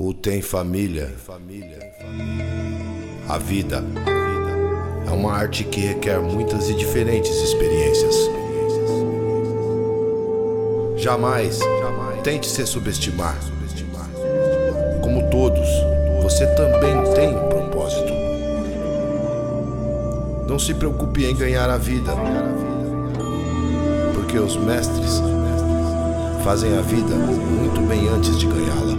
ou tem família. A vida é uma arte que requer muitas e diferentes experiências. Jamais tente se subestimar. Como todos, você também tem um propósito. Não se preocupe em ganhar a vida, porque os mestres fazem a vida muito bem antes de ganhá-la.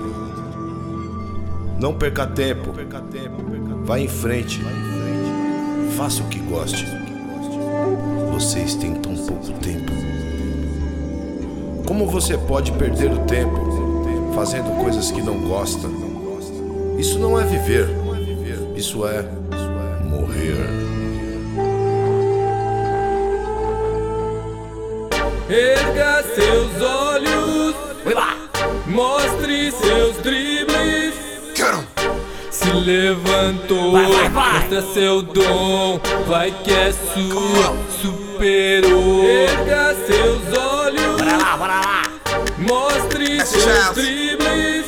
Não perca tempo, vá em frente, faça o que goste. Vocês têm tão pouco tempo. Como você pode perder o tempo fazendo coisas que não gosta? Isso não é viver, isso é morrer. Erga seus olhos, mostre seus dribles. Se levantou, mostra seu dom, vai que é sua, superou. Erga seus olhos, mostre seus dribles.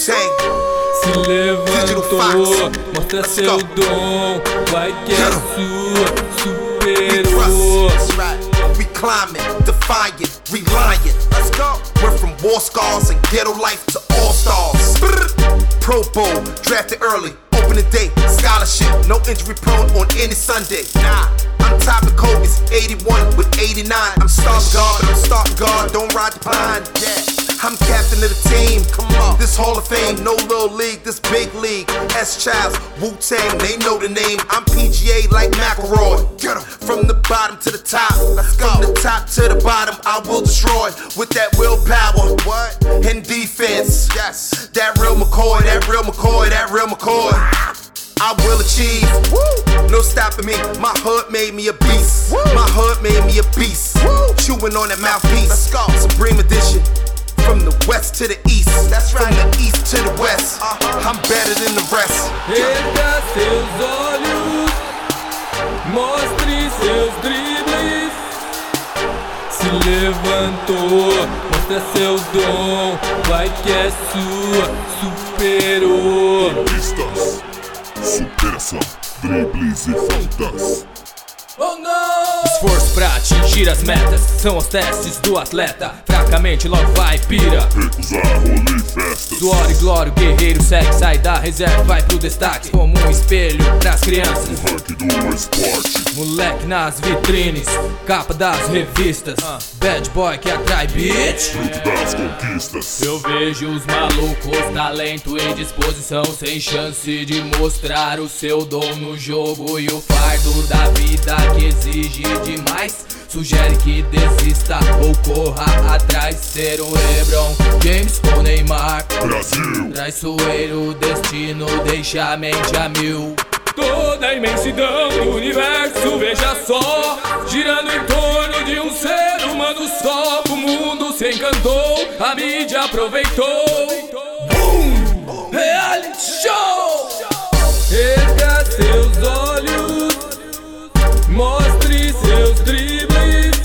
Se levantou, mostra seu dom, vai que é sua, superou. Climbing, defying, relying. Let's go. We're from war scars and ghetto life to all stars. Pro Bowl, drafted early, open the day, scholarship, no injury prone on any Sunday. Nah, I'm topping Kobe's 81 with 89. I'm starting guard, but I'm starting guard, don't ride the pine. Yeah. I'm captain of the team, come on. This Hall of Fame, no little league, this big league. S-Childs, Wu-Tang, they know the name. I'm PGA like McElroy. From the bottom to the top, let's go. From the top to the bottom, I will destroy with that willpower. What? And defense, yes. That real McCoy, that real McCoy, that real McCoy. I will achieve, no stopping me. My hood made me a beast. My hood made me a beast. Chewing on that mouthpiece. Let's go. Supreme edition. From the west to the east, that's right. From the east to the west, I'm better than the rest. Erga seus olhos, mostre seus dribles. Se levantou, mostra seu dom, vai que é sua, superou. Pistas, superação, dribles e faltas. Oh não! Esforço pra atingir as metas são os testes do atleta. Fracamente logo vai pira. Recusar rolê e festas. Suor e glória, o guerreiro segue, sai da reserva, vai pro destaque. Como um espelho pras crianças. O rank do esporte. Moleque nas vitrines, capa das revistas. Bad boy que atrai bitch. Fruto das conquistas. Eu vejo os malucos, talento e disposição, sem chance de mostrar o seu dom no jogo. E o fardo da vida que exige demais sugere que desista ou corra atrás. Ser um LeBron James ou Neymar, Brasil. Traiçoeiro destino deixa a mente a mil. Toda a imensidão do universo, veja só, girando em torno de um ser humano só. O mundo se encantou, a mídia aproveitou. Boom! Reality show! Erga seus olhos, mostre seus dribles.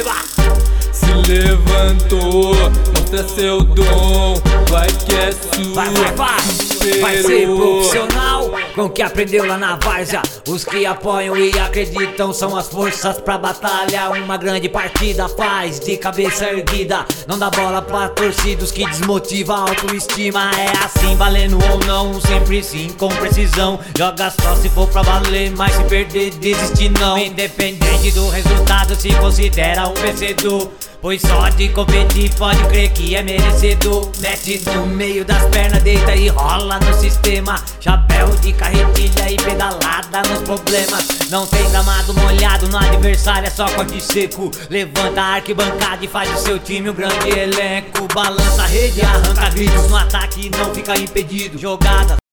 Se levantou, mostra seu dom, vai que é sua. Vai ser profissional com o que aprendeu lá na várzea. Os que apoiam e acreditam são as forças pra batalha. Uma grande partida faz de cabeça erguida. Não dá bola pra torcidos que desmotiva a autoestima. É assim, valendo ou não, sempre sim, com precisão. Joga só se for pra valer, mas se perder, desistir não. Independente do resultado, se considera um vencedor. Pois só de competir pode crer que é merecedor. Mete no meio das pernas, deita e rola no sistema. Chapéu de carretilha e pedalada nos problemas. Não tem gramado molhado no adversário, é só corte seco. Levanta a arquibancada e faz do seu time um grande elenco. Balança a rede, arranca vídeos no ataque e não fica impedido. Jogada